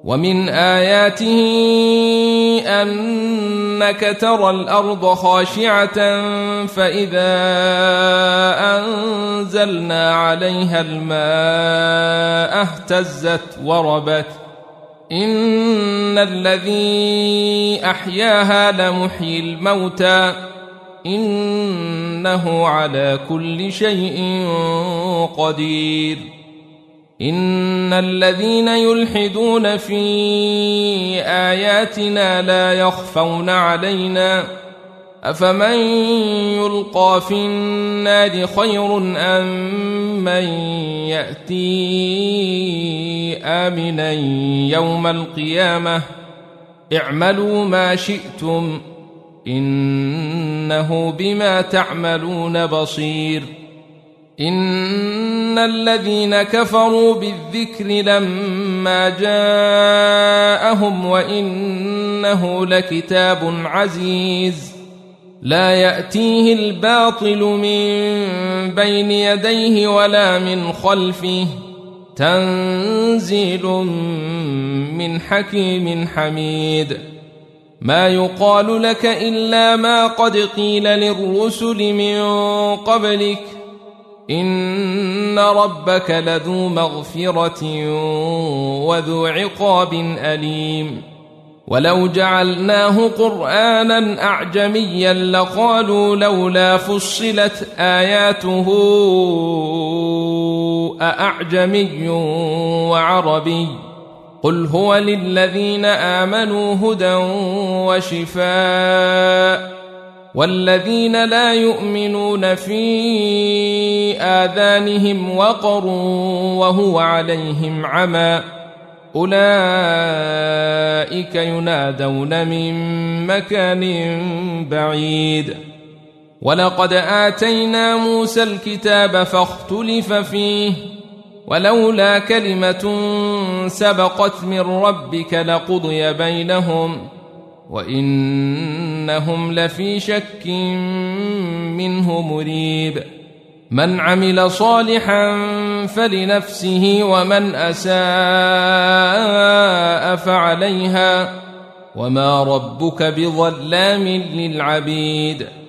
ومن آياته أنك ترى الأرض خاشعة فإذا أنزلنا عليها الماء اهتزت وربت إن الذي أحياها لمحيي الموتى إنه على كل شيء قدير إن الذين يلحدون في آياتنا لا يخفون علينا أفمن يلقى في النار خير أم من يأتي آمنا يوم القيامة اعملوا ما شئتم إنه بما تعملون بصير إن الذين كفروا بالذكر لما جاءهم وإنه لكتاب عزيز لا يأتيه الباطل من بين يديه ولا من خلفه تنزيل من حكيم حميد ما يقال لك إلا ما قد قيل للرسل من قبلك إن ربك لذو مغفرة وذو عقاب أليم ولو جعلناه قرآنا أعجميا لقالوا لولا فصلت آياته أأعجمي وعربي قل هو للذين آمنوا هدى وشفاء والذين لا يؤمنون في آذانهم وقر وهو عليهم عمى أولئك ينادون من مكان بعيد ولقد آتينا موسى الكتاب فاختلف فيه ولولا كلمة سبقت من ربك لقضي بينهم وإنهم لفي شك منه مريب من عمل صالحا فلنفسه ومن أساء فعليها وما ربك بظلام للعبيد